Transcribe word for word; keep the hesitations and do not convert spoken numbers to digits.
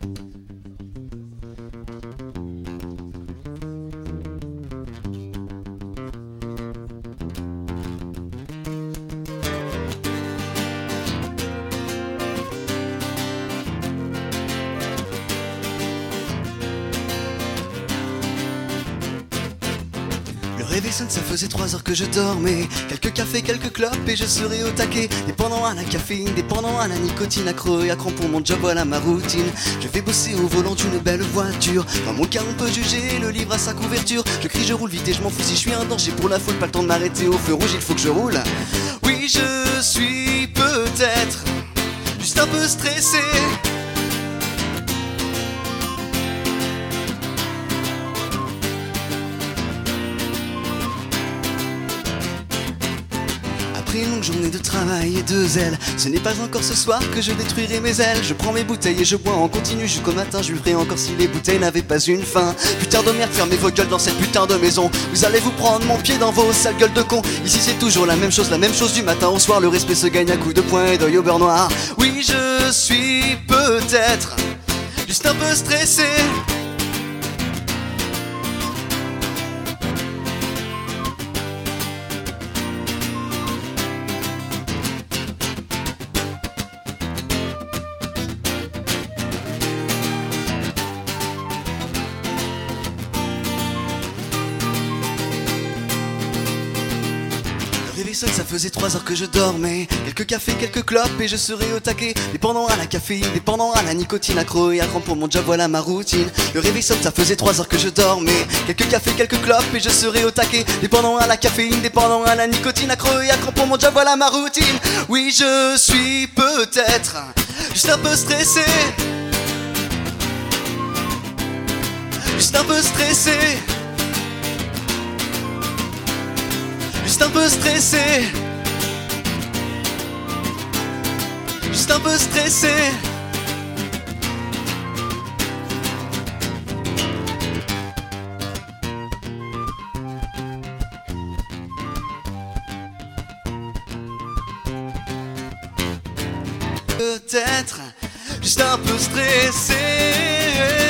Le réveil sonne, ça faisait trois heures que je dormais. Quelques cafés, quelques clopes et je serais au taquet. Dépendant à la caféine, dépendant à la nicotine, accro et accro pour mon job, voilà ma routine. Je vais bosser au volant d'une belle voiture. Dans mon cas on peut juger le livre à sa couverture. Je crie, je roule vite et je m'en fous si je suis un danger pour la foule. Pas le temps de m'arrêter au feu rouge, il faut que je roule. Oui, je suis peut-être juste un peu stressé. Après une longue journée de travail et de zèle, ce n'est pas encore ce soir que je détruirai mes ailes. Je prends mes bouteilles et je bois en continu jusqu'au matin. Je vivrai encore si les bouteilles n'avaient pas une fin. Putain de merde, fermez vos gueules dans cette putain de maison. Vous allez vous prendre mon pied dans vos sales gueules de con. Ici c'est toujours la même chose, la même chose du matin au soir. Le respect se gagne à coups de poing et d'œil au beurre noir. Oui, je suis peut-être juste un peu stressé. Le réveil sonne, ça faisait trois heures que je dormais. Quelques cafés, quelques clopes et je serais au taquet. Dépendant à la caféine, dépendant à la nicotine, accro et accro pour mon job, voilà ma routine. Le réveil sonne, ça faisait trois heures que je dormais. Quelques cafés, quelques clopes et je serais au taquet. Dépendant à la caféine, dépendant à la nicotine, accro et accro pour mon job, voilà ma routine. Oui, je suis peut-être juste un peu stressé. Juste un peu stressé. Juste un peu stressé. Juste un peu stressé. Peut-être juste un peu stressé.